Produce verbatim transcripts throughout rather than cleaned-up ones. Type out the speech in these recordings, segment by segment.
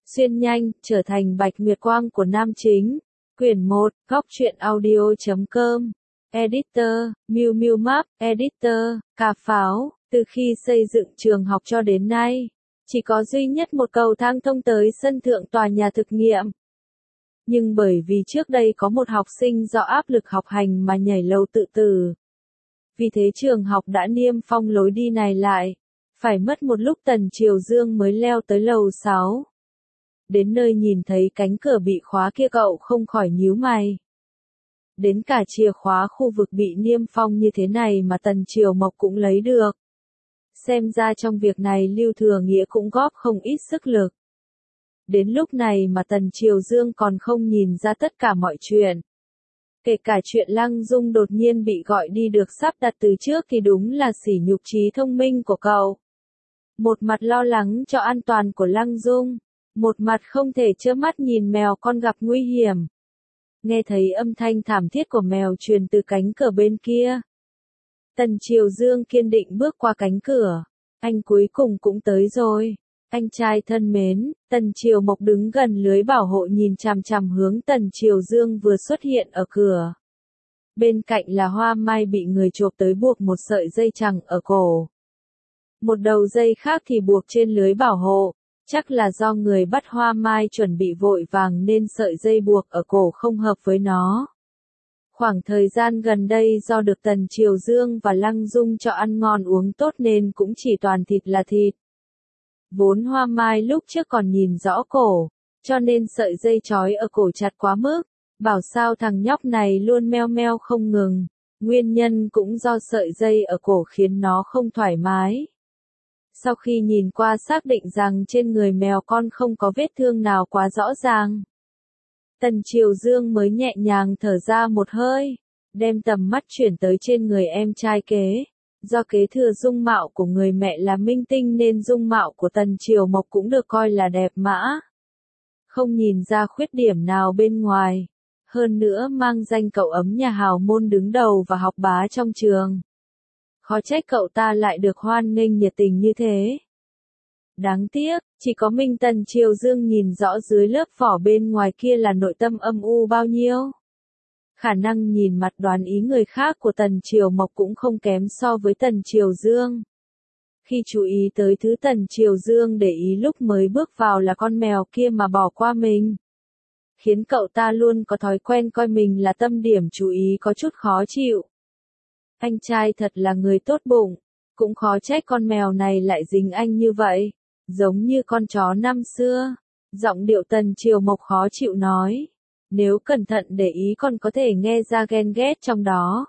Xuyên nhanh, trở thành Bạch Nguyệt Quang của nam chính. Quyển một, góc truyện audio chấm com. Editor, Miu Miu Map, Editor, Cà Pháo. Từ khi xây dựng trường học cho đến nay, chỉ có duy nhất một cầu thang thông tới sân thượng tòa nhà thực nghiệm. Nhưng bởi vì trước đây có một học sinh do áp lực học hành mà nhảy lầu tự tử. Vì thế trường học đã niêm phong lối đi này lại. Phải mất một lúc Tần Triều Dương mới leo tới lầu sáu. Đến nơi nhìn thấy cánh cửa bị khóa kia cậu không khỏi nhíu mày. Đến cả chìa khóa khu vực bị niêm phong như thế này mà Tần Triều Mộc cũng lấy được. Xem ra trong việc này Lưu Thừa Nghĩa cũng góp không ít sức lực. Đến lúc này mà Tần Triều Dương còn không nhìn ra tất cả mọi chuyện. Kể cả chuyện Lăng Dung đột nhiên bị gọi đi được sắp đặt từ trước thì đúng là sỉ nhục trí thông minh của cậu. Một mặt lo lắng cho an toàn của Lăng Dung, một mặt không thể trơ mắt nhìn mèo con gặp nguy hiểm. Nghe thấy âm thanh thảm thiết của mèo truyền từ cánh cửa bên kia. Tần Triều Dương kiên định bước qua cánh cửa. Anh cuối cùng cũng tới rồi. Anh trai thân mến, Tần Triều Mộc đứng gần lưới bảo hộ nhìn chằm chằm hướng Tần Triều Dương vừa xuất hiện ở cửa. Bên cạnh là Hoa Mai bị người chộp tới buộc một sợi dây chằng ở cổ. Một đầu dây khác thì buộc trên lưới bảo hộ. Chắc là do người bắt Hoa Mai chuẩn bị vội vàng nên sợi dây buộc ở cổ không hợp với nó. Khoảng thời gian gần đây do được Tần Triều Dương và Lăng Dung cho ăn ngon uống tốt nên cũng chỉ toàn thịt là thịt. Vốn Hoa Mai lúc trước còn nhìn rõ cổ, cho nên sợi dây trói ở cổ chặt quá mức, bảo sao thằng nhóc này luôn meo meo không ngừng, nguyên nhân cũng do sợi dây ở cổ khiến nó không thoải mái. Sau khi nhìn qua xác định rằng trên người mèo con không có vết thương nào quá rõ ràng, Tần Triều Dương mới nhẹ nhàng thở ra một hơi, đem tầm mắt chuyển tới trên người em trai kế. Do kế thừa dung mạo của người mẹ là minh tinh nên dung mạo của Tần Triều Mộc cũng được coi là đẹp mã. Không nhìn ra khuyết điểm nào bên ngoài. Hơn nữa mang danh cậu ấm nhà hào môn đứng đầu và học bá trong trường. Khó trách cậu ta lại được hoan nghênh nhiệt tình như thế. Đáng tiếc, chỉ có mình Tần Triều Dương nhìn rõ dưới lớp vỏ bên ngoài kia là nội tâm âm u bao nhiêu. Khả năng nhìn mặt đoán ý người khác của Tần Triều Mộc cũng không kém so với Tần Triều Dương. Khi chú ý tới thứ Tần Triều Dương để ý lúc mới bước vào là con mèo kia mà bỏ qua mình. Khiến cậu ta luôn có thói quen coi mình là tâm điểm chú ý có chút khó chịu. Anh trai thật là người tốt bụng, cũng khó trách con mèo này lại dính anh như vậy, giống như con chó năm xưa. Giọng điệu Tần Triều Mộc khó chịu nói. Nếu cẩn thận để ý còn có thể nghe ra ghen ghét trong đó.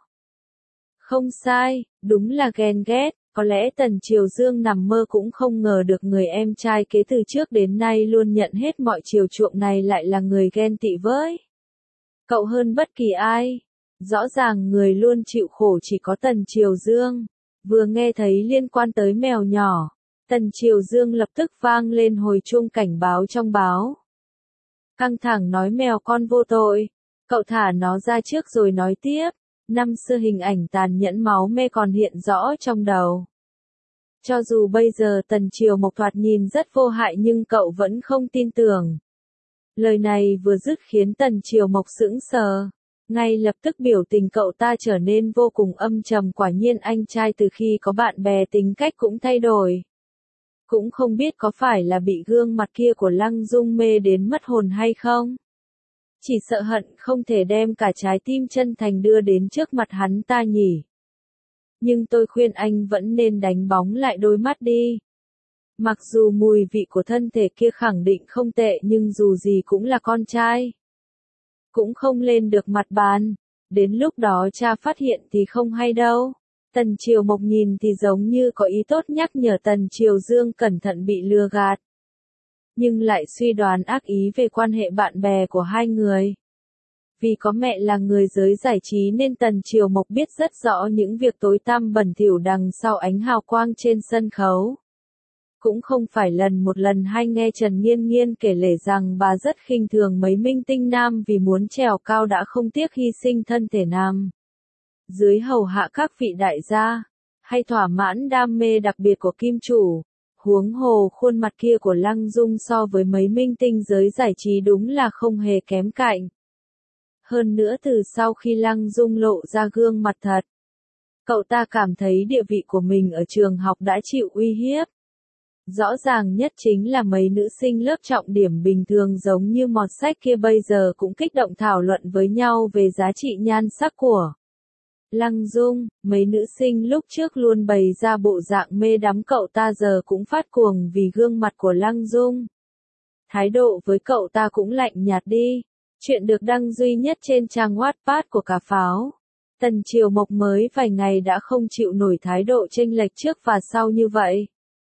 Không sai, đúng là ghen ghét, có lẽ Tần Triều Dương nằm mơ cũng không ngờ được người em trai kế từ trước đến nay luôn nhận hết mọi chiều chuộng này lại là người ghen tị với cậu hơn bất kỳ ai. Rõ ràng người luôn chịu khổ chỉ có Tần Triều Dương. Vừa nghe thấy liên quan tới mèo nhỏ, Tần Triều Dương lập tức vang lên hồi chuông cảnh báo trong báo. Căng thẳng nói mèo con vô tội, cậu thả nó ra trước rồi nói tiếp. Năm xưa hình ảnh tàn nhẫn máu me còn hiện rõ trong đầu. Cho dù bây giờ Tần Triều Mộc thoạt nhìn rất vô hại nhưng cậu vẫn không tin tưởng. Lời này vừa dứt khiến Tần Triều Mộc sững sờ. Ngay lập tức biểu tình cậu ta trở nên vô cùng âm trầm, quả nhiên anh trai từ khi có bạn bè tính cách cũng thay đổi. Cũng không biết có phải là bị gương mặt kia của Lăng Dung mê đến mất hồn hay không? Chỉ sợ hận không thể đem cả trái tim chân thành đưa đến trước mặt hắn ta nhỉ. Nhưng tôi khuyên anh vẫn nên đánh bóng lại đôi mắt đi. Mặc dù mùi vị của thân thể kia khẳng định không tệ nhưng dù gì cũng là con trai. Cũng không lên được mặt bàn. Đến lúc đó cha phát hiện thì không hay đâu. Tần Triều Mộc nhìn thì giống như có ý tốt nhắc nhở Tần Triều Dương cẩn thận bị lừa gạt. Nhưng lại suy đoán ác ý về quan hệ bạn bè của hai người. Vì có mẹ là người giới giải trí nên Tần Triều Mộc biết rất rõ những việc tối tăm bẩn thỉu đằng sau ánh hào quang trên sân khấu. Cũng không phải lần một lần hay nghe Trần Nghiên Nghiên kể lể rằng bà rất khinh thường mấy minh tinh nam vì muốn trèo cao đã không tiếc hy sinh thân thể nam dưới hầu hạ các vị đại gia, hay thỏa mãn đam mê đặc biệt của kim chủ. Huống hồ khuôn mặt kia của Lăng Dung so với mấy minh tinh giới giải trí đúng là không hề kém cạnh. Hơn nữa từ sau khi Lăng Dung lộ ra gương mặt thật, cậu ta cảm thấy địa vị của mình ở trường học đã chịu uy hiếp. Rõ ràng nhất chính là mấy nữ sinh lớp trọng điểm bình thường giống như mọt sách kia bây giờ cũng kích động thảo luận với nhau về giá trị nhan sắc của Lăng Dung. Mấy nữ sinh lúc trước luôn bày ra bộ dạng mê đắm cậu ta giờ cũng phát cuồng vì gương mặt của Lăng Dung. Thái độ với cậu ta cũng lạnh nhạt đi. Chuyện được đăng duy nhất trên trang Wattpad của Cà Pháo. Tần Triều Mộc mới vài ngày đã không chịu nổi thái độ chênh lệch trước và sau như vậy.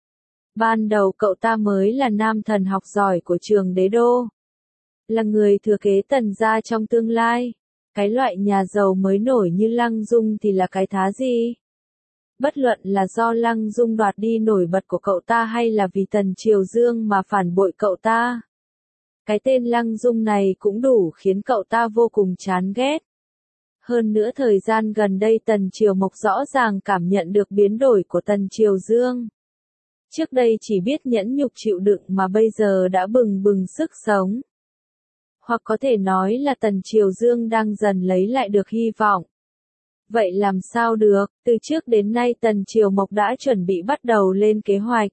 Ban đầu cậu ta mới là nam thần học giỏi của trường Đế Đô. Là người thừa kế Tần gia trong tương lai. Cái loại nhà giàu mới nổi như Lăng Dung thì là cái thá gì? Bất luận là do Lăng Dung đoạt đi nổi bật của cậu ta hay là vì Tần Triều Dương mà phản bội cậu ta. Cái tên Lăng Dung này cũng đủ khiến cậu ta vô cùng chán ghét. Hơn nữa thời gian gần đây Tần Triều Mộc rõ ràng cảm nhận được biến đổi của Tần Triều Dương. Trước đây chỉ biết nhẫn nhục chịu đựng mà bây giờ đã bừng bừng sức sống. Hoặc có thể nói là Tần Triều Dương đang dần lấy lại được hy vọng. Vậy làm sao được, từ trước đến nay Tần Triều Mộc đã chuẩn bị bắt đầu lên kế hoạch.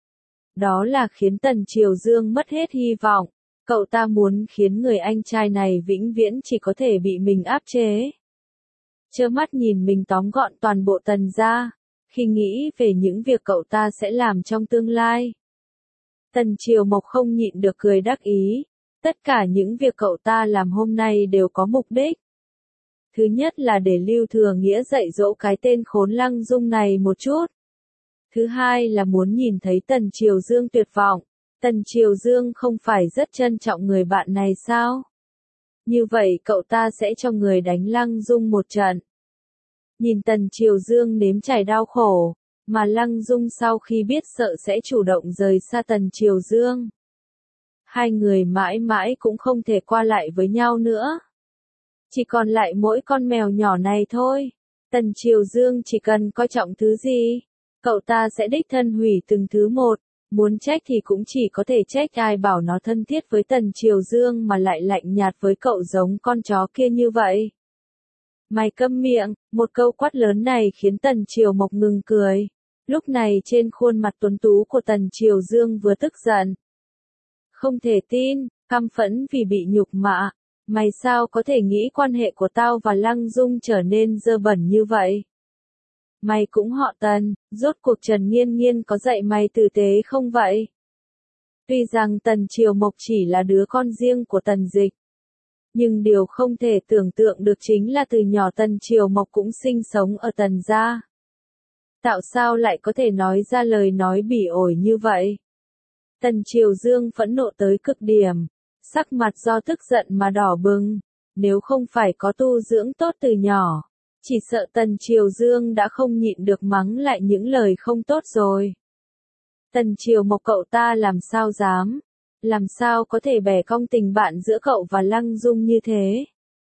Đó là khiến Tần Triều Dương mất hết hy vọng. Cậu ta muốn khiến người anh trai này vĩnh viễn chỉ có thể bị mình áp chế. Trơ mắt nhìn mình tóm gọn toàn bộ Tần gia. Khi nghĩ về những việc cậu ta sẽ làm trong tương lai, Tần Triều Mộc không nhịn được cười đắc ý. Tất cả những việc cậu ta làm hôm nay đều có mục đích. Thứ nhất là để Lưu Thừa Nghĩa dạy dỗ cái tên khốn Lăng Dung này một chút. Thứ hai là muốn nhìn thấy Tần Triều Dương tuyệt vọng. Tần Triều Dương không phải rất trân trọng người bạn này sao? Như vậy cậu ta sẽ cho người đánh Lăng Dung một trận. Nhìn Tần Triều Dương nếm trải đau khổ, mà Lăng Dung sau khi biết sợ sẽ chủ động rời xa Tần Triều Dương. Hai người mãi mãi cũng không thể qua lại với nhau nữa. Chỉ còn lại mỗi con mèo nhỏ này thôi. Tần Triều Dương chỉ cần coi trọng thứ gì, cậu ta sẽ đích thân hủy từng thứ một. Muốn trách thì cũng chỉ có thể trách ai bảo nó thân thiết với Tần Triều Dương mà lại lạnh nhạt với cậu giống con chó kia như vậy. Mày câm miệng, một câu quát lớn này khiến Tần Triều Mộc ngừng cười. Lúc này trên khuôn mặt tuấn tú của Tần Triều Dương vừa tức giận. Không thể tin, căm phẫn vì bị nhục mạ. Mày sao có thể nghĩ quan hệ của tao và Lăng Dung trở nên dơ bẩn như vậy? Mày cũng họ Tần, rốt cuộc Trần Nghiên Nghiên có dạy mày tử tế không vậy? Tuy rằng Tần Triều Mộc chỉ là đứa con riêng của Tần Dịch, nhưng điều không thể tưởng tượng được chính là từ nhỏ Tần Triều Mộc cũng sinh sống ở Tần gia. Tạo sao lại có thể nói ra lời nói bỉ ổi như vậy? Tần Triều Dương phẫn nộ tới cực điểm, sắc mặt do tức giận mà đỏ bừng. Nếu không phải có tu dưỡng tốt từ nhỏ, chỉ sợ Tần Triều Dương đã không nhịn được mắng lại những lời không tốt rồi. Tần Triều Mộc cậu ta làm sao dám, làm sao có thể bẻ cong tình bạn giữa cậu và Lăng Dung như thế.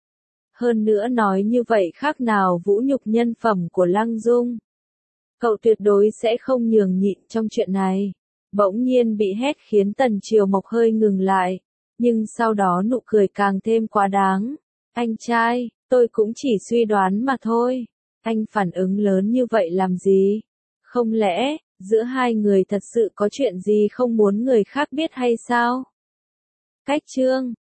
Hơn nữa nói như vậy khác nào vũ nhục nhân phẩm của Lăng Dung. Cậu tuyệt đối sẽ không nhường nhịn trong chuyện này. Bỗng nhiên bị hét khiến Tần Triều Mộc hơi ngừng lại, nhưng sau đó nụ cười càng thêm quá đáng. Anh trai, tôi cũng chỉ suy đoán mà thôi. Anh phản ứng lớn như vậy làm gì? Không lẽ, giữa hai người thật sự có chuyện gì không muốn người khác biết hay sao? Cách chương